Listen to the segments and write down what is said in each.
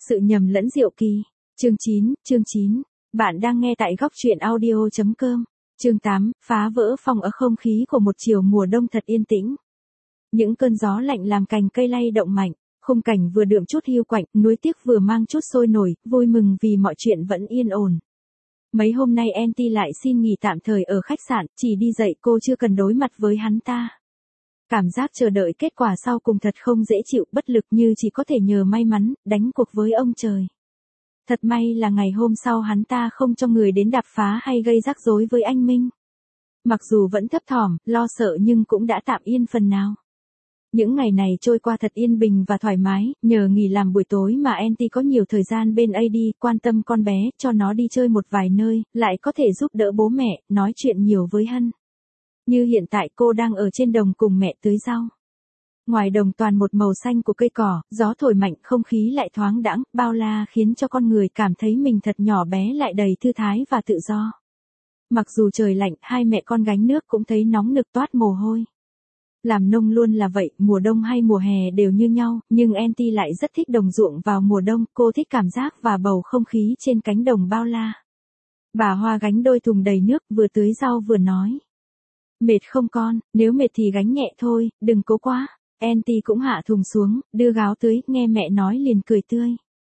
Sự nhầm lẫn diệu kỳ. Chương 9. Bạn đang nghe tại góc truyện audio.com. Chương 8. Phá vỡ phòng ở không khí của một chiều mùa đông thật yên tĩnh. Những cơn gió lạnh làm cành cây lay động mạnh, khung cảnh vừa đượm chút hiu quạnh, nuối tiếc vừa mang chút sôi nổi, vui mừng vì mọi chuyện vẫn yên ổn. Mấy hôm nay Anty lại xin nghỉ tạm thời ở khách sạn, chỉ đi dạy cô chưa cần đối mặt với hắn ta. Cảm giác chờ đợi kết quả sau cùng thật không dễ chịu, bất lực như chỉ có thể nhờ may mắn, đánh cuộc với ông trời. Thật may là ngày hôm sau hắn ta không cho người đến đạp phá hay gây rắc rối với anh Minh. Mặc dù vẫn thấp thỏm, lo sợ nhưng cũng đã tạm yên phần nào. Những ngày này trôi qua thật yên bình và thoải mái, nhờ nghỉ làm buổi tối mà Anty có nhiều thời gian bên AD, quan tâm con bé, cho nó đi chơi một vài nơi, lại có thể giúp đỡ bố mẹ, nói chuyện nhiều với Hân. Như hiện tại cô đang ở trên đồng cùng mẹ tưới rau. Ngoài đồng toàn một màu xanh của cây cỏ, gió thổi mạnh, không khí lại thoáng đãng, bao la khiến cho con người cảm thấy mình thật nhỏ bé lại đầy thư thái và tự do. Mặc dù trời lạnh, hai mẹ con gánh nước cũng thấy nóng nực toát mồ hôi. Làm nông luôn là vậy, mùa đông hay mùa hè đều như nhau, nhưng Anty lại rất thích đồng ruộng vào mùa đông, cô thích cảm giác và bầu không khí trên cánh đồng bao la. Bà Hoa gánh đôi thùng đầy nước, vừa tưới rau vừa nói. Mệt không con, nếu mệt thì gánh nhẹ thôi, đừng cố quá. Anty cũng hạ thùng xuống, đưa gáo tưới, nghe mẹ nói liền cười tươi.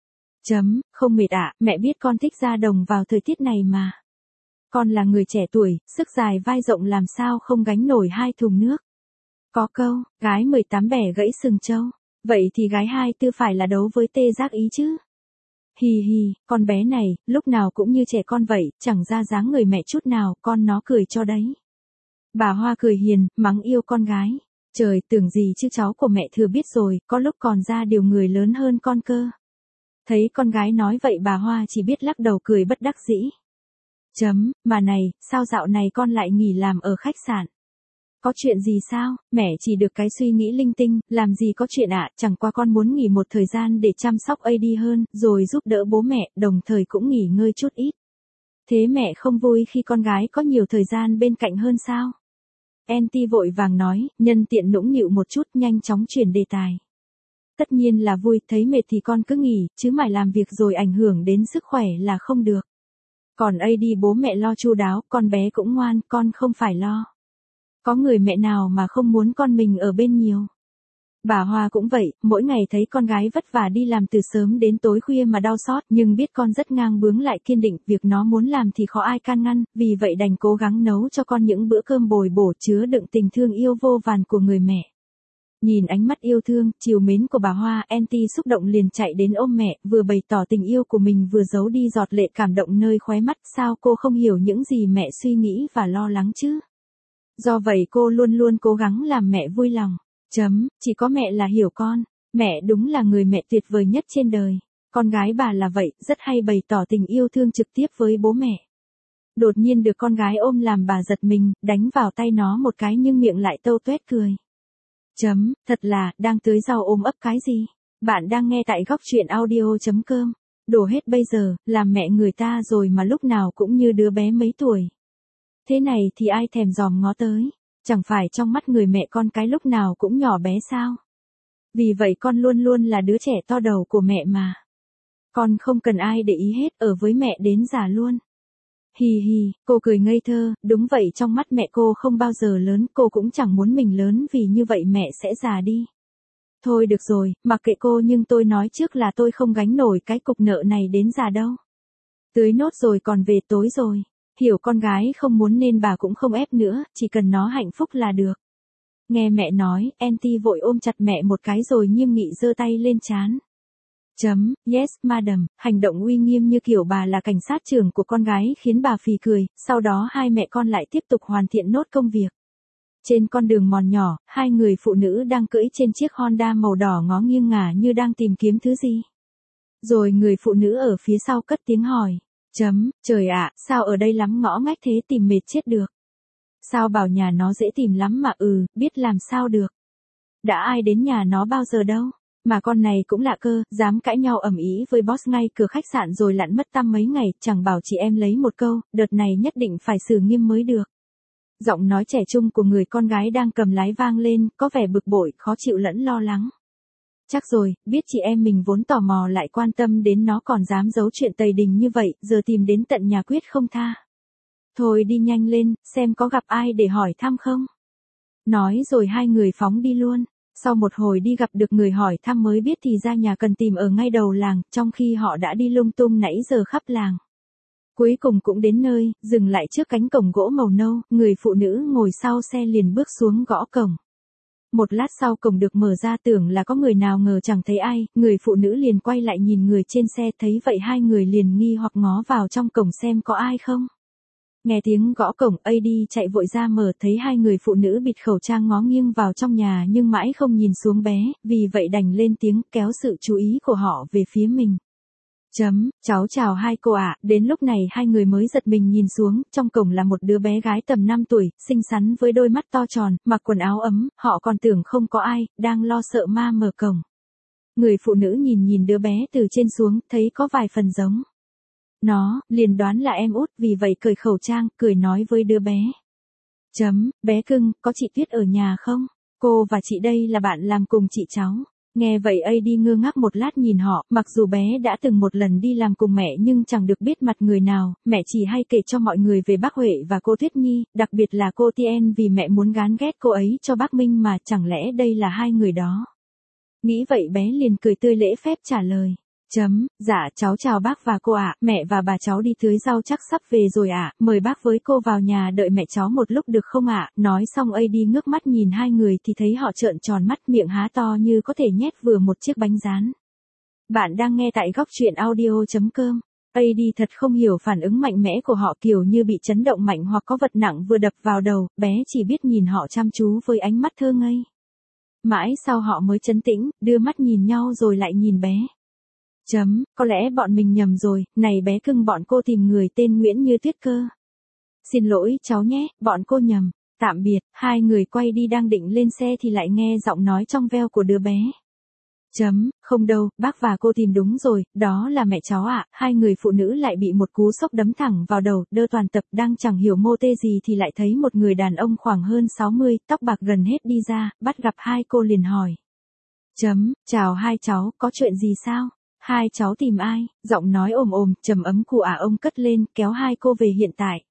Không mệt ạ, mẹ biết con thích ra đồng vào thời tiết này mà. Con là người trẻ tuổi, sức dài vai rộng làm sao không gánh nổi 2 thùng nước. Có câu, gái 18 bẻ gãy sừng trâu. Vậy thì gái 24 phải là đấu với tê giác ý chứ. Hì hì, con bé này, lúc nào cũng như trẻ con vậy, chẳng ra dáng người mẹ chút nào, con nó cười cho đấy. Bà Hoa cười hiền, mắng yêu con gái. Trời, tưởng gì chứ cháu của mẹ thừa biết rồi, có lúc còn ra điều người lớn hơn con cơ. Thấy con gái nói vậy bà Hoa chỉ biết lắc đầu cười bất đắc dĩ. Mà này, sao dạo này con lại nghỉ làm ở khách sạn? Có chuyện gì sao? Mẹ chỉ được cái suy nghĩ linh tinh, làm gì có chuyện ạ, chẳng qua con muốn nghỉ một thời gian để chăm sóc AD hơn, rồi giúp đỡ bố mẹ, đồng thời cũng nghỉ ngơi chút ít. Thế mẹ không vui khi con gái có nhiều thời gian bên cạnh hơn sao? Anty vội vàng nói, nhân tiện nũng nịu một chút, nhanh chóng chuyển đề tài. Tất nhiên là vui, thấy mệt thì con cứ nghỉ, chứ mải làm việc rồi ảnh hưởng đến sức khỏe là không được. Còn AD bố mẹ lo chu đáo, con bé cũng ngoan, con không phải lo. Có người mẹ nào mà không muốn con mình ở bên nhiều. Bà Hoa cũng vậy, mỗi ngày thấy con gái vất vả đi làm từ sớm đến tối khuya mà đau xót, nhưng biết con rất ngang bướng lại kiên định, việc nó muốn làm thì khó ai can ngăn, vì vậy đành cố gắng nấu cho con những bữa cơm bồi bổ chứa đựng tình thương yêu vô vàn của người mẹ. Nhìn ánh mắt yêu thương, trìu mến của bà Hoa, Anty xúc động liền chạy đến ôm mẹ, vừa bày tỏ tình yêu của mình vừa giấu đi giọt lệ cảm động nơi khóe mắt, sao cô không hiểu những gì mẹ suy nghĩ và lo lắng chứ? Do vậy cô luôn luôn cố gắng làm mẹ vui lòng. Chỉ có mẹ là hiểu con. Mẹ đúng là người mẹ tuyệt vời nhất trên đời. Con gái bà là vậy, rất hay bày tỏ tình yêu thương trực tiếp với bố mẹ. Đột nhiên được con gái ôm làm bà giật mình, đánh vào tay nó một cái nhưng miệng lại tâu tuét cười. Thật là, đang tưới rau ôm ấp cái gì? Bạn đang nghe tại góc truyện audio.com. Đổ hết bây giờ, làm mẹ người ta rồi mà lúc nào cũng như đứa bé mấy tuổi. Thế này thì ai thèm dòm ngó tới. Chẳng phải trong mắt người mẹ con cái lúc nào cũng nhỏ bé sao? Vì vậy con luôn luôn là đứa trẻ to đầu của mẹ mà. Con không cần ai để ý hết, ở với mẹ đến già luôn. Hì hì, cô cười ngây thơ, đúng vậy, trong mắt mẹ cô không bao giờ lớn, cô cũng chẳng muốn mình lớn vì như vậy mẹ sẽ già đi. Thôi được rồi, mặc kệ cô, nhưng tôi nói trước là tôi không gánh nổi cái cục nợ này đến già đâu. Tưới nốt rồi còn về tối rồi. Hiểu con gái không muốn nên bà cũng không ép nữa, chỉ cần nó hạnh phúc là được. Nghe mẹ nói, Anty vội ôm chặt mẹ một cái rồi nghiêm nghị giơ tay lên trán. Yes, madam, hành động uy nghiêm như kiểu bà là cảnh sát trưởng của con gái khiến bà phì cười, sau đó hai mẹ con lại tiếp tục hoàn thiện nốt công việc. Trên con đường mòn nhỏ, hai người phụ nữ đang cưỡi trên chiếc Honda màu đỏ ngó nghiêng ngả như đang tìm kiếm thứ gì. Rồi người phụ nữ ở phía sau cất tiếng hỏi. Trời ạ, sao ở đây lắm ngõ ngách thế, tìm mệt chết được. Sao bảo nhà nó dễ tìm lắm mà, biết làm sao được. Đã ai đến nhà nó bao giờ đâu. Mà con này cũng lạ cơ, dám cãi nhau ầm ĩ với boss ngay cửa khách sạn rồi lặn mất tăm mấy ngày, chẳng bảo chị em lấy một câu, đợt này nhất định phải xử nghiêm mới được. Giọng nói trẻ trung của người con gái đang cầm lái vang lên, có vẻ bực bội, khó chịu lẫn lo lắng. Chắc rồi, biết chị em mình vốn tò mò lại quan tâm đến nó còn dám giấu chuyện tày đình như vậy, giờ tìm đến tận nhà quyết không tha. Thôi đi nhanh lên, xem có gặp ai để hỏi thăm không. Nói rồi hai người phóng đi luôn. Sau một hồi đi gặp được người hỏi thăm mới biết thì ra nhà cần tìm ở ngay đầu làng, trong khi họ đã đi lung tung nãy giờ khắp làng. Cuối cùng cũng đến nơi, dừng lại trước cánh cổng gỗ màu nâu, người phụ nữ ngồi sau xe liền bước xuống gõ cổng. Một lát sau cổng được mở ra, tưởng là có người nào ngờ chẳng thấy ai, người phụ nữ liền quay lại nhìn người trên xe, thấy vậy hai người liền nghi hoặc ngó vào trong cổng xem có ai không. Nghe tiếng gõ cổng, AD chạy vội ra mở, thấy hai người phụ nữ bịt khẩu trang ngó nghiêng vào trong nhà nhưng mãi không nhìn xuống bé, vì vậy đành lên tiếng kéo sự chú ý của họ về phía mình. Cháu chào hai cô ạ. Đến lúc này hai người mới giật mình nhìn xuống, trong cổng là một đứa bé gái tầm 5 tuổi, xinh xắn với đôi mắt to tròn, mặc quần áo ấm, họ còn tưởng không có ai, đang lo sợ ma mở cổng. Người phụ nữ nhìn đứa bé từ trên xuống, thấy có vài phần giống nó, liền đoán là em út, vì vậy cởi khẩu trang, cười nói với đứa bé. Bé cưng, có chị Tuyết ở nhà không? Cô và chị đây là bạn làm cùng chị cháu. Nghe vậy AD ngơ ngác một lát nhìn họ, mặc dù bé đã từng một lần đi làm cùng mẹ nhưng chẳng được biết mặt người nào, mẹ chỉ hay kể cho mọi người về bác Huệ và cô Tuyết Nhi, đặc biệt là cô Tien vì mẹ muốn gán ghét cô ấy cho bác Minh mà, chẳng lẽ đây là hai người đó. Nghĩ vậy bé liền cười tươi lễ phép trả lời. Dạ cháu chào bác và cô ạ, mẹ và bà cháu đi tưới rau chắc sắp về rồi ạ, mời bác với cô vào nhà đợi mẹ cháu một lúc được không ạ. Nói xong AD ngước mắt nhìn hai người thì thấy họ trợn tròn mắt, miệng há to như có thể nhét vừa một chiếc bánh rán. Bạn đang nghe tại góc truyện audio.com. AD thật không hiểu phản ứng mạnh mẽ của họ, kiểu như bị chấn động mạnh hoặc có vật nặng vừa đập vào đầu, bé chỉ biết nhìn họ chăm chú với ánh mắt thơ ngây. Mãi sau họ mới trấn tĩnh, đưa mắt nhìn nhau rồi lại nhìn bé. Có lẽ bọn mình nhầm rồi, này bé cưng, bọn cô tìm người tên Nguyễn Như Tuyết cơ. Xin lỗi cháu nhé, bọn cô nhầm. Tạm biệt, hai người quay đi đang định lên xe thì lại nghe giọng nói trong veo của đứa bé. Không đâu, bác và cô tìm đúng rồi, đó là mẹ cháu ạ. Hai người phụ nữ lại bị một cú sốc đấm thẳng vào đầu, đơ toàn tập, đang chẳng hiểu mô tê gì thì lại thấy một người đàn ông khoảng hơn 60, tóc bạc gần hết đi ra, bắt gặp hai cô liền hỏi. Chào hai cháu, có chuyện gì sao? Hai cháu tìm ai? Giọng nói ồm trầm ấm của ông cất lên, kéo hai cô về hiện tại.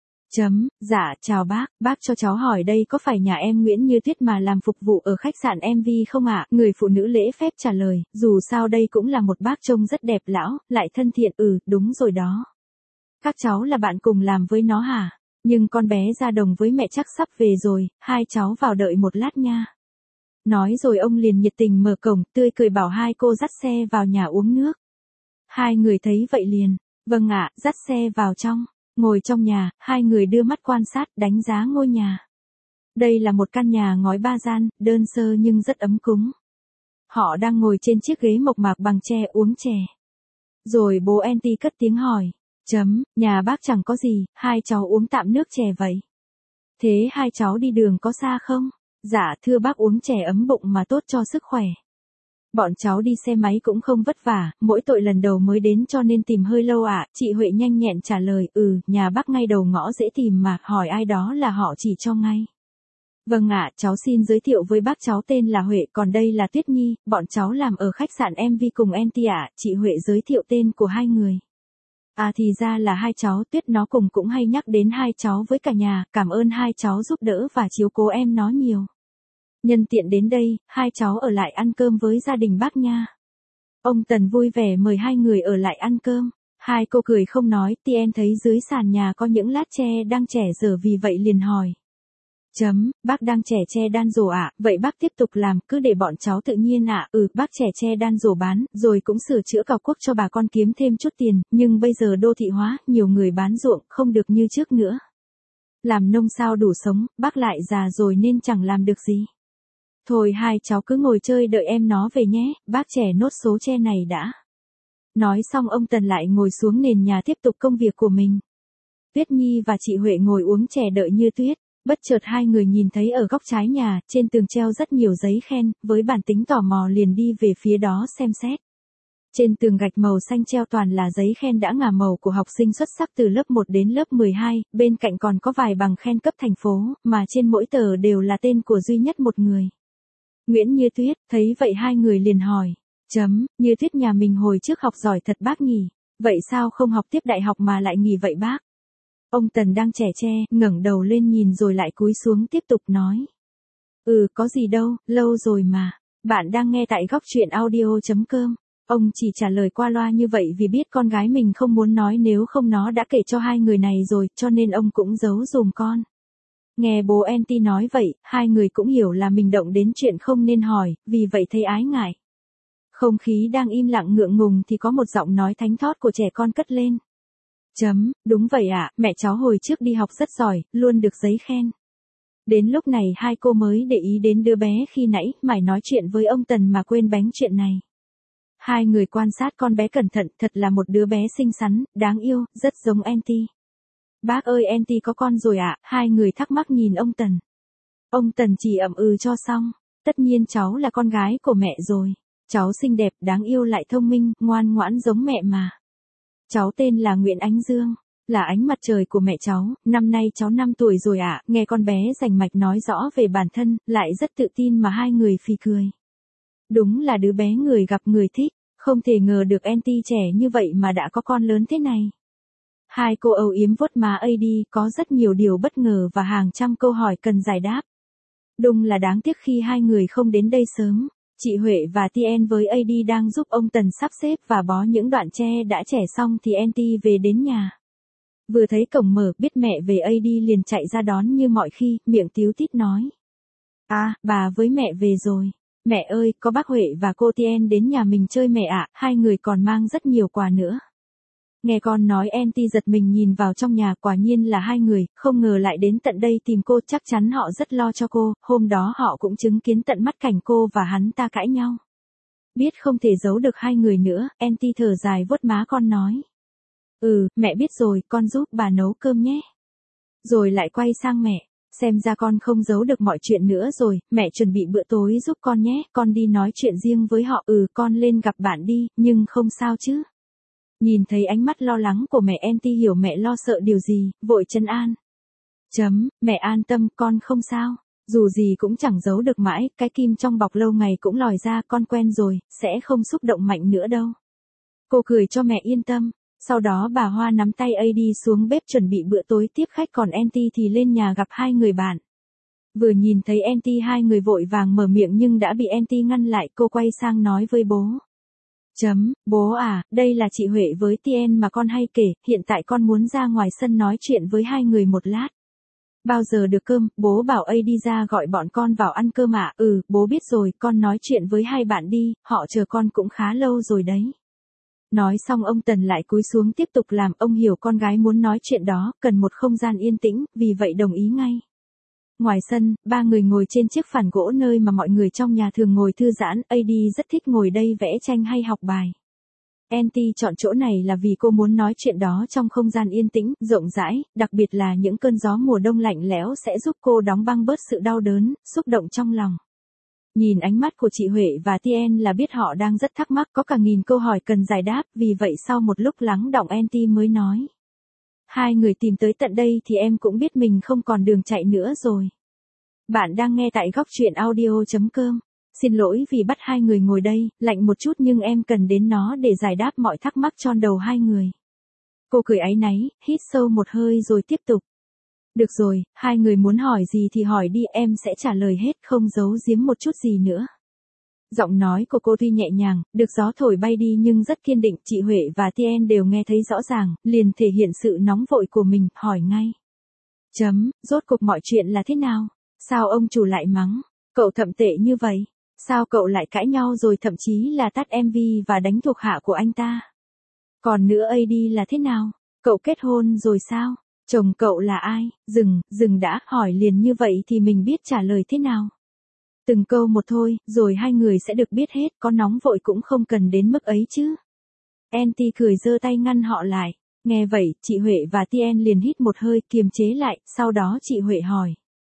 Dạ chào bác cho cháu hỏi đây có phải nhà em Nguyễn Như Tuyết mà làm phục vụ ở khách sạn MV không ạ? Người phụ nữ lễ phép trả lời, dù sao đây cũng là một bác trông rất đẹp lão, lại thân thiện. Đúng rồi đó. Các cháu là bạn cùng làm với nó hả? Nhưng con bé ra đồng với mẹ chắc sắp về rồi, hai cháu vào đợi một lát nha. Nói rồi ông liền nhiệt tình mở cổng, tươi cười bảo hai cô dắt xe vào nhà uống nước. Hai người thấy vậy liền, vâng ạ, dắt xe vào trong. Ngồi trong nhà, hai người đưa mắt quan sát, đánh giá ngôi nhà. Đây là một căn nhà ngói 3 gian, đơn sơ nhưng rất ấm cúng. Họ đang ngồi trên chiếc ghế mộc mạc bằng tre uống chè. Rồi bố Anty cất tiếng hỏi. Nhà bác chẳng có gì, hai cháu uống tạm nước chè vậy. Thế hai cháu đi đường có xa không? Dạ thưa bác, uống chè ấm bụng mà tốt cho sức khỏe. Bọn cháu đi xe máy cũng không vất vả, mỗi tội lần đầu mới đến cho nên tìm hơi lâu ạ. Chị Huệ nhanh nhẹn trả lời, nhà bác ngay đầu ngõ dễ tìm mà, hỏi ai đó là họ chỉ cho ngay. Vâng ạ, cháu xin giới thiệu với bác, cháu tên là Huệ, còn đây là Tuyết Nhi, bọn cháu làm ở khách sạn MV cùng Anty ạ. Chị Huệ giới thiệu tên của hai người. À thì ra là hai cháu. Tuyết nó cùng cũng hay nhắc đến hai cháu với cả nhà, cảm ơn hai cháu giúp đỡ và chiếu cố em nó nhiều. Nhân tiện đến đây, hai cháu ở lại ăn cơm với gia đình bác nha. Ông Tần vui vẻ mời hai người ở lại ăn cơm. Hai cô cười không nói, Tien thấy dưới sàn nhà có những lát tre đang chẻ dở vì vậy liền hỏi. Bác đang chẻ tre đan rổ ạ, vậy bác tiếp tục làm, cứ để bọn cháu tự nhiên ạ. Bác chẻ tre đan rổ bán, rồi cũng sửa chữa cào cuốc cho bà con kiếm thêm chút tiền, nhưng bây giờ đô thị hóa, nhiều người bán ruộng, không được như trước nữa. Làm nông sao đủ sống, bác lại già rồi nên chẳng làm được gì. Thôi hai cháu cứ ngồi chơi đợi em nó về nhé, bác chẻ nốt số tre này đã. Nói xong ông Tần lại ngồi xuống nền nhà tiếp tục công việc của mình. Tuyết Nhi và chị Huệ ngồi uống chè đợi Như Tuyết. Bất chợt hai người nhìn thấy ở góc trái nhà, trên tường treo rất nhiều giấy khen, với bản tính tò mò liền đi về phía đó xem xét. Trên tường gạch màu xanh treo toàn là giấy khen đã ngả màu của học sinh xuất sắc từ lớp 1 đến lớp 12, bên cạnh còn có vài bằng khen cấp thành phố, mà trên mỗi tờ đều là tên của duy nhất một người. Nguyễn Như Tuyết, thấy vậy hai người liền hỏi. Như Tuyết nhà mình hồi trước học giỏi thật bác nhỉ, vậy sao không học tiếp đại học mà lại nghỉ vậy bác? Ông Tần đang chẻ che, ngẩng đầu lên nhìn rồi lại cúi xuống tiếp tục nói. Có gì đâu, lâu rồi mà. Bạn đang nghe tại góc truyện audio.com. Ông chỉ trả lời qua loa như vậy vì biết con gái mình không muốn nói, nếu không nó đã kể cho hai người này rồi, cho nên ông cũng giấu dùm con. Nghe bố Anty nói vậy, hai người cũng hiểu là mình động đến chuyện không nên hỏi, vì vậy thấy ái ngại. Không khí đang im lặng ngượng ngùng thì có một giọng nói thánh thót của trẻ con cất lên. Đúng vậy ạ, mẹ cháu hồi trước đi học rất giỏi, luôn được giấy khen. Đến lúc này hai cô mới để ý đến đứa bé khi nãy mải nói chuyện với ông Tần mà quên bánh chuyện này. Hai người quan sát con bé cẩn thận, thật là một đứa bé xinh xắn, đáng yêu, rất giống Anty. Bác ơi, Anty có con rồi ạ? Hai người thắc mắc nhìn ông Tần. Ông Tần chỉ ậm ừ cho xong. Tất nhiên cháu là con gái của mẹ rồi. Cháu xinh đẹp, đáng yêu lại thông minh, ngoan ngoãn giống mẹ mà. Cháu tên là Nguyễn Ánh Dương, là ánh mặt trời của mẹ cháu, năm nay cháu 5 tuổi rồi ạ. Nghe con bé rành mạch nói rõ về bản thân, lại rất tự tin mà hai người phì cười. Đúng là đứa bé người gặp người thích, không thể ngờ được Anty trẻ như vậy mà đã có con lớn thế này. Hai cô âu yếm vuốt má AD, có rất nhiều điều bất ngờ và hàng trăm câu hỏi cần giải đáp. Đúng là đáng tiếc khi hai người không đến đây sớm. Chị Huệ và Tien với AD đang giúp ông Tần sắp xếp và bó những đoạn tre đã chẻ xong thì Anty về đến nhà. Vừa thấy cổng mở, biết mẹ về AD liền chạy ra đón như mọi khi, miệng tíu tít nói. Bà với mẹ về rồi. Mẹ ơi, có bác Huệ và cô Tien đến nhà mình chơi mẹ ạ, hai người còn mang rất nhiều quà nữa. Nghe con nói Anty giật mình nhìn vào trong nhà, quả nhiên là hai người, không ngờ lại đến tận đây tìm cô, chắc chắn họ rất lo cho cô, hôm đó họ cũng chứng kiến tận mắt cảnh cô và hắn ta cãi nhau. Biết không thể giấu được hai người nữa, Anty thở dài vuốt má con nói. Mẹ biết rồi, con giúp bà nấu cơm nhé. Rồi lại quay sang mẹ, xem ra con không giấu được mọi chuyện nữa rồi, mẹ chuẩn bị bữa tối giúp con nhé, con đi nói chuyện riêng với họ. Con lên gặp bạn đi, nhưng không sao chứ. Nhìn thấy ánh mắt lo lắng của mẹ, Anty hiểu mẹ lo sợ điều gì, vội trấn an. Mẹ an tâm, con không sao. Dù gì cũng chẳng giấu được mãi, cái kim trong bọc lâu ngày cũng lòi ra, con quen rồi, sẽ không xúc động mạnh nữa đâu. Cô cười cho mẹ yên tâm. Sau đó bà Hoa nắm tay AD xuống bếp chuẩn bị bữa tối tiếp khách, còn Anty thì lên nhà gặp hai người bạn. Vừa nhìn thấy Anty hai người vội vàng mở miệng nhưng đã bị Anty ngăn lại, cô quay sang nói với bố. Bố à, đây là chị Huệ với Tien mà con hay kể, hiện tại con muốn ra ngoài sân nói chuyện với hai người một lát. Bao giờ được cơm, bố bảo AD đi ra gọi bọn con vào ăn cơm ạ. Bố biết rồi, con nói chuyện với hai bạn đi, họ chờ con cũng khá lâu rồi đấy. Nói xong ông Tần lại cúi xuống tiếp tục làm, ông hiểu con gái muốn nói chuyện đó, cần một không gian yên tĩnh, vì vậy đồng ý ngay. Ngoài sân, ba người ngồi trên chiếc phản gỗ nơi mà mọi người trong nhà thường ngồi thư giãn, AD rất thích ngồi đây vẽ tranh hay học bài. Anty chọn chỗ này là vì cô muốn nói chuyện đó trong không gian yên tĩnh, rộng rãi, đặc biệt là những cơn gió mùa đông lạnh lẽo sẽ giúp cô đóng băng bớt sự đau đớn, xúc động trong lòng. Nhìn ánh mắt của chị Huệ và Tien là biết họ đang rất thắc mắc, có cả nghìn câu hỏi cần giải đáp, vì vậy sau một lúc lắng đọng Anty mới nói. Hai người tìm tới tận đây thì em cũng biết mình không còn đường chạy nữa rồi. Bạn đang nghe tại góc truyện audio.com. Xin lỗi vì bắt hai người ngồi đây, lạnh một chút nhưng em cần đến nó để giải đáp mọi thắc mắc trong đầu hai người. Cô cười áy náy, hít sâu một hơi rồi tiếp tục. Được rồi, hai người muốn hỏi gì thì hỏi đi, em sẽ trả lời hết, không giấu giếm một chút gì nữa. Giọng nói của cô tuy nhẹ nhàng, được gió thổi bay đi nhưng rất kiên định, chị Huệ và Tien đều nghe thấy rõ ràng, liền thể hiện sự nóng vội của mình, hỏi ngay. Rốt cuộc mọi chuyện là thế nào? Sao ông chủ lại mắng? Cậu thậm tệ như vậy? Sao cậu lại cãi nhau rồi thậm chí là tắt MV và đánh thuộc hạ của anh ta? Còn nữa AD là thế nào? Cậu kết hôn rồi sao? Chồng cậu là ai? Dừng đã, hỏi liền như vậy thì mình biết trả lời thế nào? Từng câu một thôi, rồi hai người sẽ được biết hết, có nóng vội cũng không cần đến mức ấy chứ. Anty cười giơ tay ngăn họ lại. Nghe vậy, chị Huệ và Tien liền hít một hơi, kiềm chế lại, sau đó chị Huệ hỏi.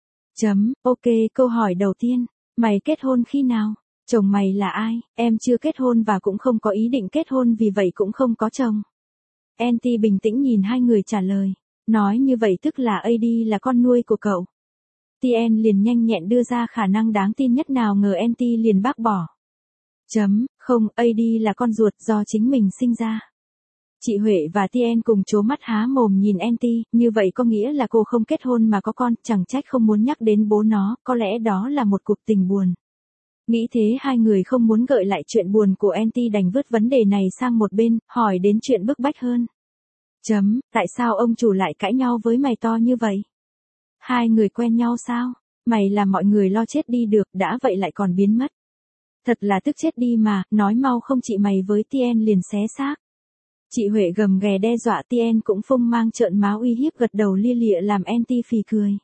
Ok, câu hỏi đầu tiên, mày kết hôn khi nào? Chồng mày là ai? Em chưa kết hôn và cũng không có ý định kết hôn, vì vậy cũng không có chồng. Anty bình tĩnh nhìn hai người trả lời. Nói như vậy tức là AD là con nuôi của cậu. TN liền nhanh nhẹn đưa ra khả năng đáng tin nhất nào ngờ NT liền bác bỏ. Không, AD là con ruột do chính mình sinh ra. Chị Huệ và TN cùng trố mắt há mồm nhìn NT, như vậy có nghĩa là cô không kết hôn mà có con, chẳng trách không muốn nhắc đến bố nó, có lẽ đó là một cuộc tình buồn. Nghĩ thế hai người không muốn gợi lại chuyện buồn của NT đành vứt vấn đề này sang một bên, hỏi đến chuyện bức bách hơn. Tại sao ông chủ lại cãi nhau với mày to như vậy? Hai người quen nhau sao? Mày làm mọi người lo chết đi được, đã vậy lại còn biến mất. Thật là tức chết đi mà, nói mau không chị mày với TN liền xé xác. Chị Huệ gầm ghè đe dọa TN cũng phông mang trợn máu uy hiếp gật đầu lia lịa làm NT phì cười.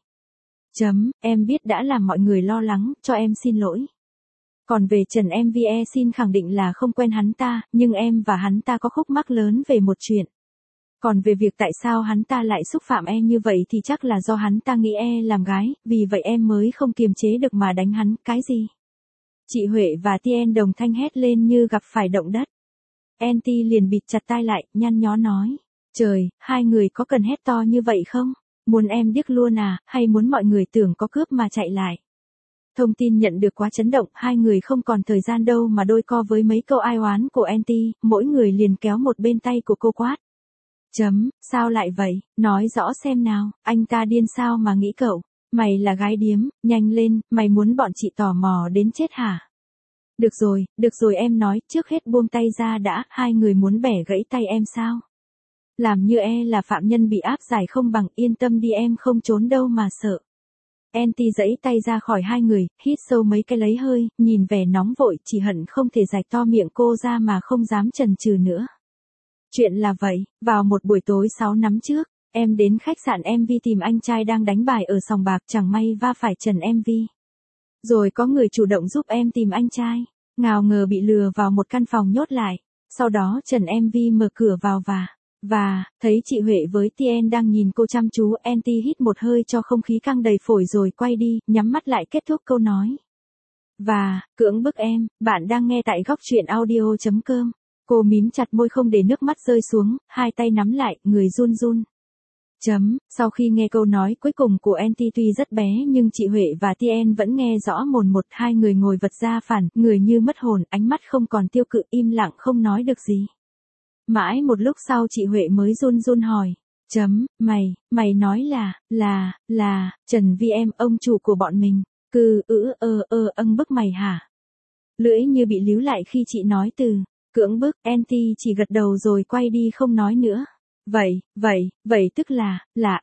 Em biết đã làm mọi người lo lắng, cho em xin lỗi. Còn về Trần MVE xin khẳng định là không quen hắn ta, nhưng em và hắn ta có khúc mắc lớn về một chuyện. Còn về việc tại sao hắn ta lại xúc phạm em như vậy thì chắc là do hắn ta nghĩ làm gái, vì vậy em mới không kiềm chế được mà đánh hắn, cái gì? Chị Huệ và TN đồng thanh hét lên như gặp phải động đất. NT liền bịt chặt tai lại, nhăn nhó nói. Trời, hai người có cần hét to như vậy không? Muốn em điếc luôn à, hay muốn mọi người tưởng có cướp mà chạy lại? Thông tin nhận được quá chấn động, hai người không còn thời gian đâu mà đôi co với mấy câu ai oán của NT, mỗi người liền kéo một bên tay của cô quát. Sao lại vậy, nói rõ xem nào, anh ta điên sao mà nghĩ cậu, mày là gái điếm, nhanh lên, mày muốn bọn chị tò mò đến chết hả? Được rồi em nói, trước hết buông tay ra đã, hai người muốn bẻ gãy tay em sao? Làm như là phạm nhân bị áp giải không bằng, yên tâm đi em không trốn đâu mà sợ. NT giãy tay ra khỏi hai người, hít sâu mấy cái lấy hơi, nhìn vẻ nóng vội, chỉ hận không thể rạch to miệng cô ra mà không dám chần chừ nữa. Chuyện là vậy, vào một buổi tối 6 năm trước, em đến khách sạn MV tìm anh trai đang đánh bài ở sòng bạc, chẳng may va phải Trần MV. Rồi có người chủ động giúp em tìm anh trai, ngào ngờ bị lừa vào một căn phòng nhốt lại. Sau đó Trần MV mở cửa vào và thấy chị Huệ với TN đang nhìn cô chăm chú, NT hít một hơi cho không khí căng đầy phổi rồi quay đi, nhắm mắt lại kết thúc câu nói. Và, cưỡng bức em, bạn đang nghe tại góc truyện audio.com. Cô mím chặt môi không để nước mắt rơi xuống, hai tay nắm lại, người run run. Sau khi nghe câu nói cuối cùng của NT tuy rất bé nhưng chị Huệ và TN vẫn nghe rõ mồn một, hai người ngồi vật ra phản, người như mất hồn, ánh mắt không còn tiêu cự, im lặng không nói được gì. Mãi một lúc sau chị Huệ mới run run hỏi. Mày nói là, Trần VM, ông chủ của bọn mình, bức mày hả? Lưỡi như bị líu lại khi chị nói từ cưỡng bức, NT chỉ gật đầu rồi quay đi không nói nữa. Vậy tức là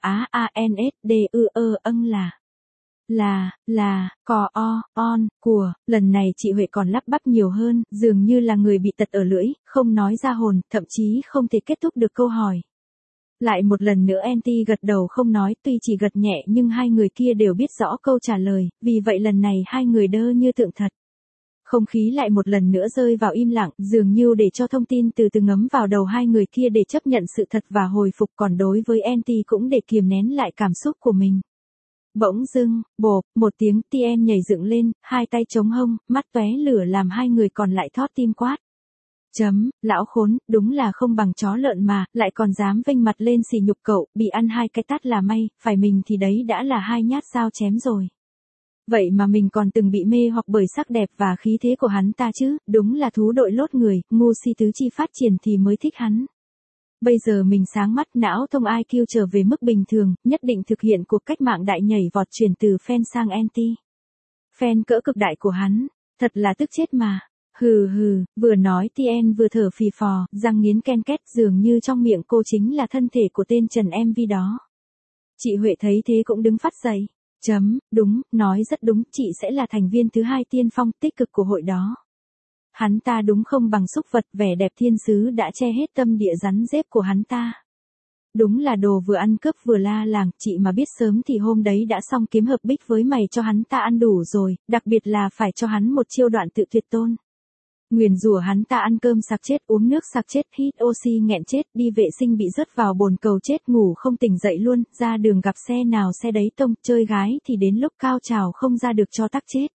của, lần này chị Huệ còn lắp bắp nhiều hơn, dường như là người bị tật ở lưỡi, không nói ra hồn, thậm chí không thể kết thúc được câu hỏi. Lại một lần nữa NT gật đầu không nói, tuy chỉ gật nhẹ nhưng hai người kia đều biết rõ câu trả lời, vì vậy lần này hai người đơ như tượng thật. Không khí lại một lần nữa rơi vào im lặng, dường như để cho thông tin từ từ ngấm vào đầu hai người kia để chấp nhận sự thật và hồi phục, còn đối với NT cũng để kiềm nén lại cảm xúc của mình. Bỗng dưng, bộp, một tiếng, TN nhảy dựng lên, hai tay chống hông, mắt tóe lửa làm hai người còn lại thót tim quát. Lão khốn, đúng là không bằng chó lợn mà, lại còn dám vênh mặt lên sỉ nhục cậu, bị ăn hai cái tát là may, phải mình thì đấy đã là hai nhát dao chém rồi. Vậy mà mình còn từng bị mê hoặc bởi sắc đẹp và khí thế của hắn ta chứ, đúng là thú đội lốt người, ngu si tứ chi phát triển thì mới thích hắn. Bây giờ mình sáng mắt, não thông IQ trở về mức bình thường, nhất định thực hiện cuộc cách mạng đại nhảy vọt chuyển từ fan sang anti. Fan cỡ cực đại của hắn, thật là tức chết mà. Hừ, vừa nói TN vừa thở phì phò, răng nghiến ken két, dường như trong miệng cô chính là thân thể của tên Trần MV đó. Chị Huệ thấy thế cũng đứng phát dậy. Đúng, nói rất đúng, chị sẽ là thành viên thứ hai tiên phong tích cực của hội đó. Hắn ta đúng không bằng súc vật, vẻ đẹp thiên sứ đã che hết tâm địa rắn rết của hắn ta. Đúng là đồ vừa ăn cướp vừa la làng, chị mà biết sớm thì hôm đấy đã xong kiếm hợp bích với mày cho hắn ta ăn đủ rồi, đặc biệt là phải cho hắn một chiêu đoạn tự tuyệt tôn. Nguyền rủa hắn ta ăn cơm sặc chết, uống nước sặc chết, hít oxy nghẹn chết, đi vệ sinh bị rớt vào bồn cầu chết, ngủ không tỉnh dậy luôn, ra đường gặp xe nào xe đấy tông, chơi gái thì đến lúc cao trào không ra được cho tắc chết.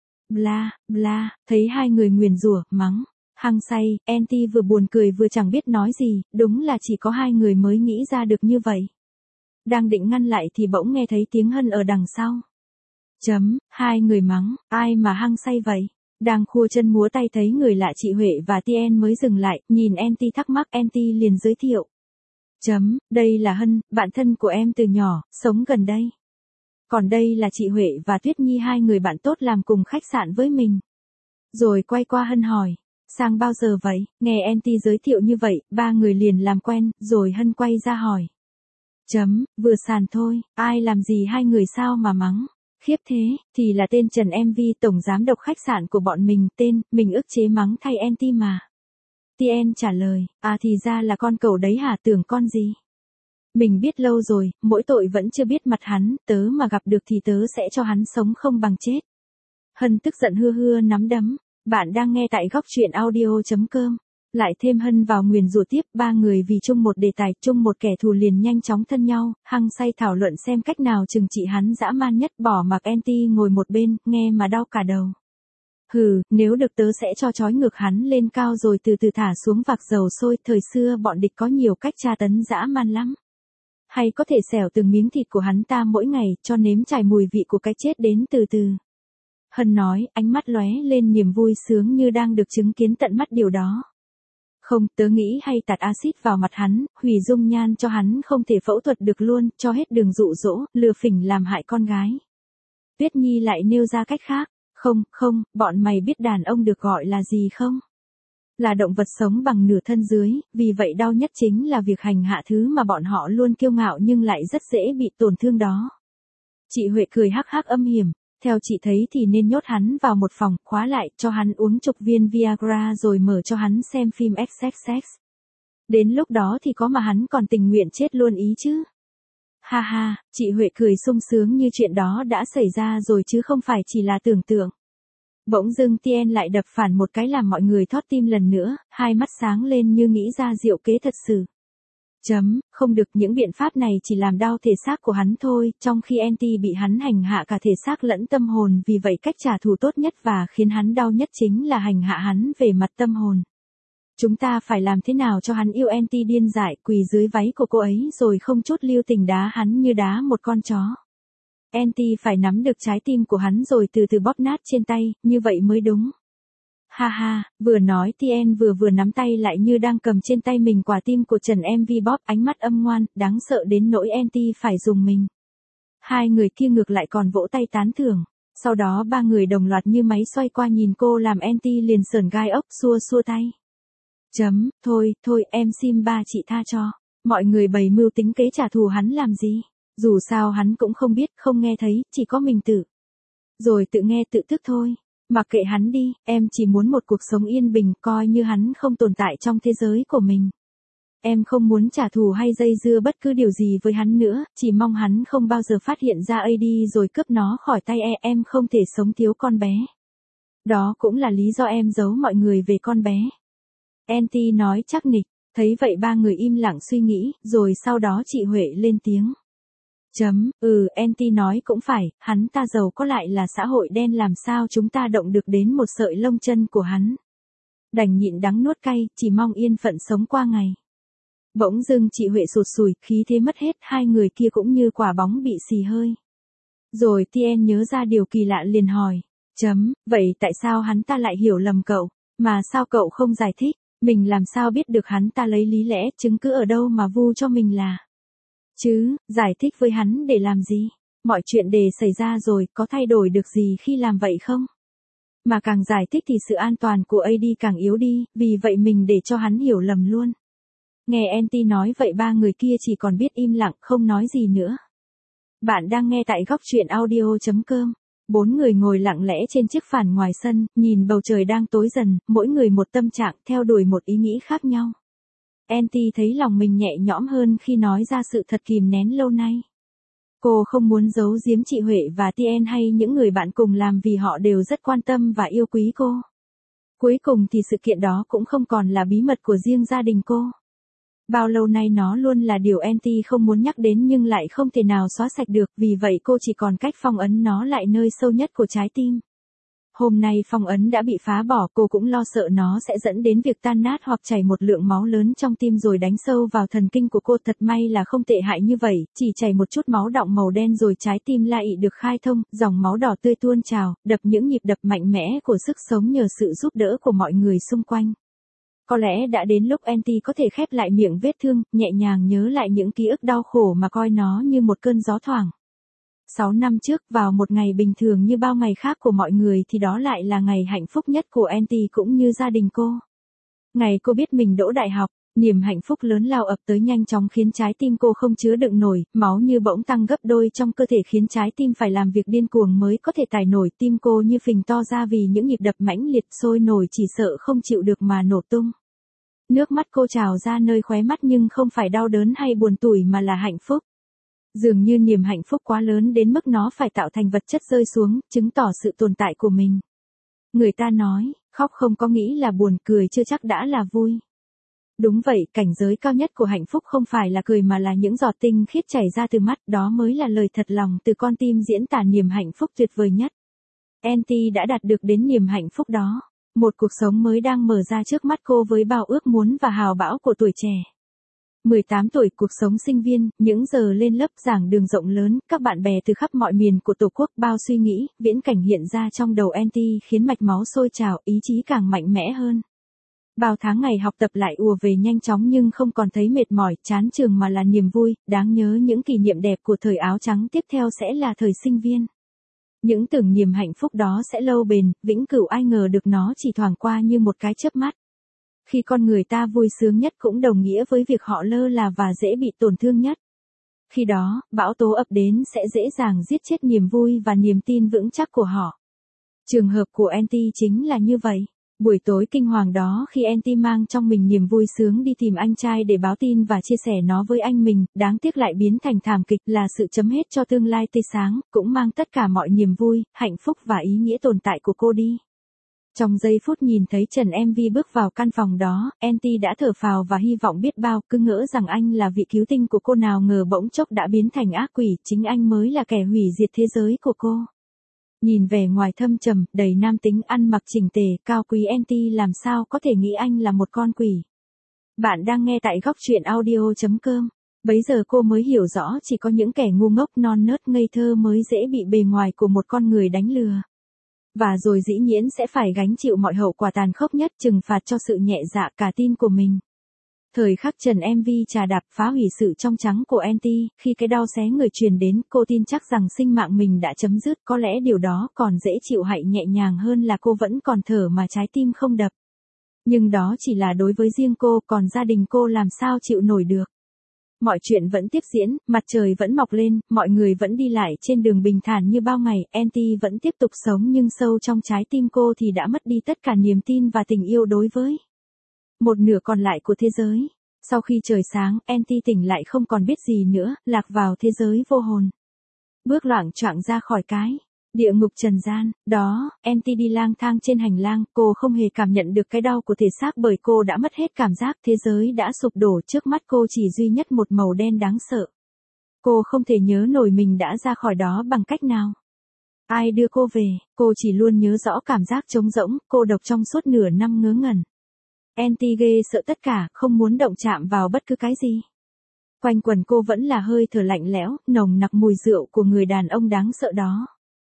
Bla, thấy hai người nguyền rủa, mắng, hăng say, NT vừa buồn cười vừa chẳng biết nói gì, đúng là chỉ có hai người mới nghĩ ra được như vậy. Đang định ngăn lại thì bỗng nghe thấy tiếng hân ở đằng sau. Hai người mắng, ai mà hăng say vậy? Đang khua chân múa tay thấy người lạ chị Huệ và Tien mới dừng lại, nhìn Anty thắc mắc Anty liền giới thiệu. Đây là Hân, bạn thân của em từ nhỏ, sống gần đây. Còn đây là chị Huệ và Tuyết Nhi, hai người bạn tốt làm cùng khách sạn với mình. Rồi quay qua Hân hỏi, sang bao giờ vậy? Nghe Anty giới thiệu như vậy, ba người liền làm quen, rồi Hân quay ra hỏi. Vừa sàn thôi, ai làm gì hai người sao mà mắng? Khiếp thế, thì là tên Trần MV, tổng giám đốc khách sạn của bọn mình, tên, mình ức chế mắng thay Anty mà. Tien trả lời, thì ra là con cậu đấy hả, tưởng con gì? Mình biết lâu rồi, mỗi tội vẫn chưa biết mặt hắn, tớ mà gặp được thì tớ sẽ cho hắn sống không bằng chết. Hân tức giận hưa hưa nắm đấm, bạn đang nghe tại góc truyện audio.com. Lại thêm Hân vào nguyền rủa tiếp, ba người vì chung một đề tài, chung một kẻ thù liền nhanh chóng thân nhau, hăng say thảo luận xem cách nào trừng trị hắn dã man nhất, bỏ mặc Anty ngồi một bên, nghe mà đau cả đầu. Nếu được tớ sẽ cho trói ngược hắn lên cao rồi từ từ thả xuống vạc dầu sôi, thời xưa bọn địch có nhiều cách tra tấn dã man lắm. Hay có thể xẻo từng miếng thịt của hắn ta mỗi ngày, cho nếm trải mùi vị của cái chết đến từ từ. Hân nói, ánh mắt lóe lên niềm vui sướng như đang được chứng kiến tận mắt điều đó. Không, tớ nghĩ hay tạt axit vào mặt hắn, hủy dung nhan cho hắn không thể phẫu thuật được luôn, cho hết đường dụ dỗ, lừa phỉnh làm hại con gái. Tuyết Nhi lại nêu ra cách khác, không, bọn mày biết đàn ông được gọi là gì không? Là động vật sống bằng nửa thân dưới, vì vậy đau nhất chính là việc hành hạ thứ mà bọn họ luôn kiêu ngạo nhưng lại rất dễ bị tổn thương đó. Chị Huệ cười hắc hắc âm hiểm. Theo chị thấy thì nên nhốt hắn vào một phòng, khóa lại, cho hắn uống chục viên Viagra rồi mở cho hắn xem phim XXX. Đến lúc đó thì có mà hắn còn tình nguyện chết luôn ý chứ. Ha ha, chị Huệ cười sung sướng như chuyện đó đã xảy ra rồi chứ không phải chỉ là tưởng tượng. Bỗng dưng Tien lại đập phản một cái làm mọi người thót tim lần nữa, hai mắt sáng lên như nghĩ ra diệu kế thật sự. Không được, những biện pháp này chỉ làm đau thể xác của hắn thôi, trong khi Anty bị hắn hành hạ cả thể xác lẫn tâm hồn, vì vậy cách trả thù tốt nhất và khiến hắn đau nhất chính là hành hạ hắn về mặt tâm hồn. Chúng ta phải làm thế nào cho hắn yêu Anty điên dại, quỳ dưới váy của cô ấy rồi không chút lưu tình đá hắn như đá một con chó. Anty phải nắm được trái tim của hắn rồi từ từ bóp nát trên tay, như vậy mới đúng. Ha ha, vừa nói Tien vừa nắm tay lại như đang cầm trên tay mình quả tim của Trần MV bóp, ánh mắt âm ngoan, đáng sợ đến nỗi Anty phải dùng mình. Hai người kia ngược lại còn vỗ tay tán thưởng. Sau đó ba người đồng loạt như máy xoay qua nhìn cô làm Anty liền sởn gai ốc, xua tay. Thôi, em xin ba chị tha cho. Mọi người bày mưu tính kế trả thù hắn làm gì? Dù sao hắn cũng không biết, không nghe thấy, chỉ có mình rồi tự nghe tự thức thôi. Mặc kệ hắn đi, em chỉ muốn một cuộc sống yên bình, coi như hắn không tồn tại trong thế giới của mình. Em không muốn trả thù hay dây dưa bất cứ điều gì với hắn nữa, chỉ mong hắn không bao giờ phát hiện ra AD rồi cướp nó khỏi tay em không thể sống thiếu con bé. Đó cũng là lý do em giấu mọi người về con bé. Anty nói chắc nịch, thấy vậy ba người im lặng suy nghĩ, rồi sau đó chị Huệ lên tiếng. Anty nói cũng phải, hắn ta giàu có lại là xã hội đen, làm sao chúng ta động được đến một sợi lông chân của hắn. Đành nhịn đắng nuốt cay, chỉ mong yên phận sống qua ngày. Bỗng dưng chị Huệ sụt sùi, khí thế mất hết, hai người kia cũng như quả bóng bị xì hơi. Rồi Tien nhớ ra điều kỳ lạ liền hỏi. Vậy tại sao hắn ta lại hiểu lầm cậu, mà sao cậu không giải thích, mình làm sao biết được hắn ta lấy lý lẽ, chứng cứ ở đâu mà vu cho mình là. Giải thích với hắn để làm gì? Mọi chuyện đều xảy ra rồi, có thay đổi được gì khi làm vậy không? Mà càng giải thích thì sự an toàn của AD càng yếu đi, vì vậy mình để cho hắn hiểu lầm luôn. Nghe Anty nói vậy ba người kia chỉ còn biết im lặng không nói gì nữa. Bạn đang nghe tại góc truyện audio.com. Bốn người ngồi lặng lẽ trên chiếc phản ngoài sân, nhìn bầu trời đang tối dần, mỗi người một tâm trạng, theo đuổi một ý nghĩ khác nhau. Anty thấy lòng mình nhẹ nhõm hơn khi nói ra sự thật kìm nén lâu nay. Cô không muốn giấu giếm chị Huệ và Tien hay những người bạn cùng làm vì họ đều rất quan tâm và yêu quý cô. Cuối cùng thì sự kiện đó cũng không còn là bí mật của riêng gia đình cô. Bao lâu nay nó luôn là điều Anty không muốn nhắc đến nhưng lại không thể nào xóa sạch được, vì vậy cô chỉ còn cách phong ấn nó lại nơi sâu nhất của trái tim. Hôm nay phong ấn đã bị phá bỏ, cô cũng lo sợ nó sẽ dẫn đến việc tan nát hoặc chảy một lượng máu lớn trong tim rồi đánh sâu vào thần kinh của cô. Thật may là không tệ hại như vậy, chỉ chảy một chút máu đọng màu đen rồi trái tim La Ị được khai thông, dòng máu đỏ tươi tuôn trào, đập những nhịp đập mạnh mẽ của sức sống nhờ sự giúp đỡ của mọi người xung quanh. Có lẽ đã đến lúc Anty có thể khép lại miệng vết thương, nhẹ nhàng nhớ lại những ký ức đau khổ mà coi nó như một cơn gió thoảng. 6 năm trước, vào một ngày bình thường như bao ngày khác của mọi người thì đó lại là ngày hạnh phúc nhất của Anty cũng như gia đình cô. Ngày cô biết mình đỗ đại học, niềm hạnh phúc lớn lao ập tới nhanh chóng khiến trái tim cô không chứa đựng nổi, máu như bỗng tăng gấp đôi trong cơ thể khiến trái tim phải làm việc điên cuồng mới có thể tải nổi. Tim cô như phình to ra vì những nhịp đập mãnh liệt sôi nổi, chỉ sợ không chịu được mà nổ tung. Nước mắt cô trào ra nơi khóe mắt nhưng không phải đau đớn hay buồn tủi mà là hạnh phúc. Dường như niềm hạnh phúc quá lớn đến mức nó phải tạo thành vật chất rơi xuống, chứng tỏ sự tồn tại của mình. Người ta nói, khóc không có nghĩ là buồn, cười chưa chắc đã là vui. Đúng vậy, cảnh giới cao nhất của hạnh phúc không phải là cười mà là những giọt tinh khiết chảy ra từ mắt, đó mới là lời thật lòng từ con tim diễn tả niềm hạnh phúc tuyệt vời nhất. Anty đã đạt được đến niềm hạnh phúc đó. Một cuộc sống mới đang mở ra trước mắt cô với bao ước muốn và hào bão của tuổi trẻ. 18 tuổi, cuộc sống sinh viên, những giờ lên lớp, giảng đường rộng lớn, các bạn bè từ khắp mọi miền của Tổ quốc, bao suy nghĩ, viễn cảnh hiện ra trong đầu Anty khiến mạch máu sôi trào, ý chí càng mạnh mẽ hơn. Bao tháng ngày học tập lại ùa về nhanh chóng nhưng không còn thấy mệt mỏi, chán trường mà là niềm vui, đáng nhớ những kỷ niệm đẹp của thời áo trắng tiếp theo sẽ là thời sinh viên. Những tưởng niềm hạnh phúc đó sẽ lâu bền, vĩnh cửu, ai ngờ được nó chỉ thoảng qua như một cái chớp mắt. Khi con người ta vui sướng nhất cũng đồng nghĩa với việc họ lơ là và dễ bị tổn thương nhất. Khi đó, bão tố ập đến sẽ dễ dàng giết chết niềm vui và niềm tin vững chắc của họ. Trường hợp của Anty chính là như vậy. Buổi tối kinh hoàng đó khi Anty mang trong mình niềm vui sướng đi tìm anh trai để báo tin và chia sẻ nó với anh mình, đáng tiếc lại biến thành thảm kịch, là sự chấm hết cho tương lai tươi sáng, cũng mang tất cả mọi niềm vui, hạnh phúc và ý nghĩa tồn tại của cô đi. Trong giây phút nhìn thấy Trần MV bước vào căn phòng đó, Anty đã thở phào và hy vọng biết bao, cứ ngỡ rằng anh là vị cứu tinh của cô, nào ngờ bỗng chốc đã biến thành ác quỷ, chính anh mới là kẻ hủy diệt thế giới của cô. Nhìn vẻ ngoài thâm trầm, đầy nam tính, ăn mặc chỉnh tề, cao quý, Anty làm sao có thể nghĩ anh là một con quỷ. Bạn đang nghe tại góc truyện audio.com. Bấy giờ cô mới hiểu rõ chỉ có những kẻ ngu ngốc, non nớt, ngây thơ mới dễ bị bề ngoài của một con người đánh lừa. Và rồi dĩ nhiên sẽ phải gánh chịu mọi hậu quả tàn khốc nhất, trừng phạt cho sự nhẹ dạ cả tin của mình. Thời khắc Trần MV trà đạp phá hủy sự trong trắng của Anty, khi cái đau xé người truyền đến, cô tin chắc rằng sinh mạng mình đã chấm dứt, có lẽ điều đó còn dễ chịu hại nhẹ nhàng hơn là cô vẫn còn thở mà trái tim không đập. Nhưng đó chỉ là đối với riêng cô, còn gia đình cô làm sao chịu nổi được. Mọi chuyện vẫn tiếp diễn, mặt trời vẫn mọc lên, mọi người vẫn đi lại trên đường bình thản như bao ngày, Anty vẫn tiếp tục sống nhưng sâu trong trái tim cô thì đã mất đi tất cả niềm tin và tình yêu đối với một nửa còn lại của thế giới. Sau khi trời sáng, Anty tỉnh lại không còn biết gì nữa, lạc vào thế giới vô hồn. Bước loạng choạng ra khỏi cái địa ngục trần gian, đó, Anty đi lang thang trên hành lang, cô không hề cảm nhận được cái đau của thể xác bởi cô đã mất hết cảm giác, thế giới đã sụp đổ trước mắt cô chỉ duy nhất một màu đen đáng sợ. Cô không thể nhớ nổi mình đã ra khỏi đó bằng cách nào. Ai đưa cô về, cô chỉ luôn nhớ rõ cảm giác trống rỗng, cô độc trong suốt nửa năm ngớ ngẩn. Anty ghê sợ tất cả, không muốn động chạm vào bất cứ cái gì. Quanh quần cô vẫn là hơi thở lạnh lẽo, nồng nặc mùi rượu của người đàn ông đáng sợ đó.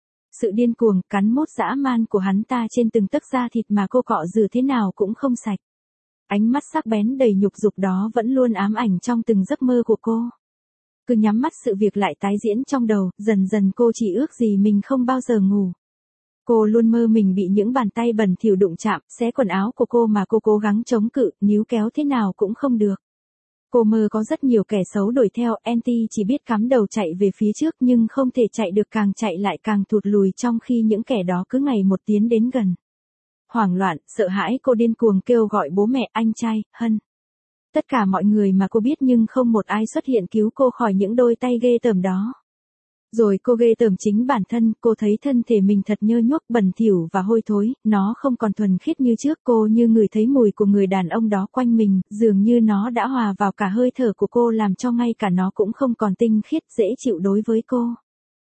Sự điên cuồng, cắn mốt dã man của hắn ta trên từng tấc da thịt mà cô cọ rửa thế nào cũng không sạch. Ánh mắt sắc bén đầy nhục dục đó vẫn luôn ám ảnh trong từng giấc mơ của cô. Cứ nhắm mắt sự việc lại tái diễn trong đầu, dần dần cô chỉ ước gì mình không bao giờ ngủ. Cô luôn mơ mình bị những bàn tay bẩn thỉu đụng chạm, xé quần áo của cô mà cô cố gắng chống cự, níu kéo thế nào cũng không được. Cô mơ có rất nhiều kẻ xấu đuổi theo, Anty chỉ biết cắm đầu chạy về phía trước nhưng không thể chạy được, càng chạy lại càng thụt lùi trong khi những kẻ đó cứ ngày một tiến đến gần. Hoảng loạn, sợ hãi, cô điên cuồng kêu gọi bố mẹ, anh trai, Hân. Tất cả mọi người mà cô biết nhưng không một ai xuất hiện cứu cô khỏi những đôi tay ghê tởm đó. Rồi cô ghê tởm chính bản thân, cô thấy thân thể mình thật nhơ nhuốc, bẩn thỉu và hôi thối, nó không còn thuần khiết như trước, cô như ngửi thấy mùi của người đàn ông đó quanh mình, dường như nó đã hòa vào cả hơi thở của cô làm cho ngay cả nó cũng không còn tinh khiết, dễ chịu đối với cô.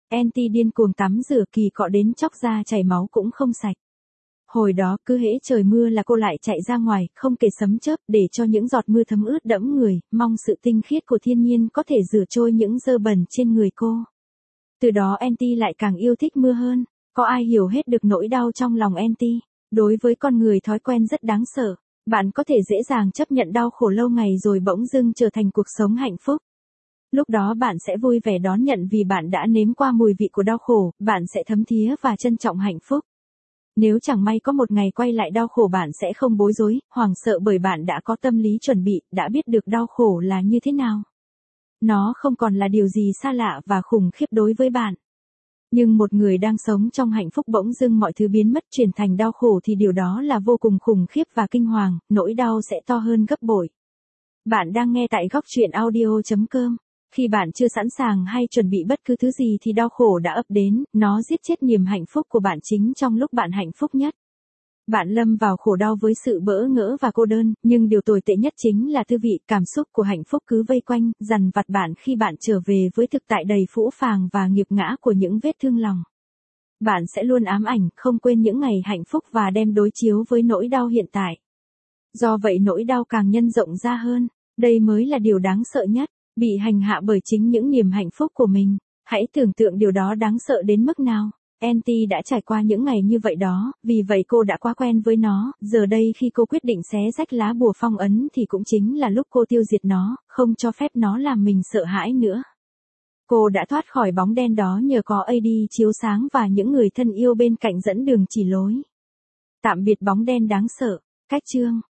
Anti điên cuồng tắm rửa kỳ cọ đến chóc da chảy máu cũng không sạch. Hồi đó cứ hễ trời mưa là cô lại chạy ra ngoài, không kể sấm chớp, để cho những giọt mưa thấm ướt đẫm người, mong sự tinh khiết của thiên nhiên có thể rửa trôi những dơ bẩn trên người cô. Từ đó Anti lại càng yêu thích mưa hơn. Có ai hiểu hết được nỗi đau trong lòng Anti? Đối với con người thói quen rất đáng sợ. Bạn có thể dễ dàng chấp nhận đau khổ lâu ngày rồi bỗng dưng trở thành cuộc sống hạnh phúc. Lúc đó bạn sẽ vui vẻ đón nhận vì bạn đã nếm qua mùi vị của đau khổ, bạn sẽ thấm thía và trân trọng hạnh phúc. Nếu chẳng may có một ngày quay lại đau khổ bạn sẽ không bối rối, hoảng sợ bởi bạn đã có tâm lý chuẩn bị, đã biết được đau khổ là như thế nào. Nó không còn là điều gì xa lạ và khủng khiếp đối với bạn. Nhưng một người đang sống trong hạnh phúc bỗng dưng mọi thứ biến mất chuyển thành đau khổ thì điều đó là vô cùng khủng khiếp và kinh hoàng, nỗi đau sẽ to hơn gấp bội. Bạn đang nghe tại góc truyện audio.com. Khi bạn chưa sẵn sàng hay chuẩn bị bất cứ thứ gì thì đau khổ đã ập đến, nó giết chết niềm hạnh phúc của bạn chính trong lúc bạn hạnh phúc nhất. Bạn lâm vào khổ đau với sự bỡ ngỡ và cô đơn, nhưng điều tồi tệ nhất chính là thư vị, cảm xúc của hạnh phúc cứ vây quanh, dằn vặt bạn khi bạn trở về với thực tại đầy phũ phàng và nghiệt ngã của những vết thương lòng. Bạn sẽ luôn ám ảnh, không quên những ngày hạnh phúc và đem đối chiếu với nỗi đau hiện tại. Do vậy nỗi đau càng nhân rộng ra hơn, đây mới là điều đáng sợ nhất, bị hành hạ bởi chính những niềm hạnh phúc của mình. Hãy tưởng tượng điều đó đáng sợ đến mức nào. Anti đã trải qua những ngày như vậy đó, vì vậy cô đã quá quen với nó, giờ đây khi cô quyết định xé rách lá bùa phong ấn thì cũng chính là lúc cô tiêu diệt nó, không cho phép nó làm mình sợ hãi nữa. Cô đã thoát khỏi bóng đen đó nhờ có AD chiếu sáng và những người thân yêu bên cạnh dẫn đường chỉ lối. Tạm biệt bóng đen đáng sợ. Cách chương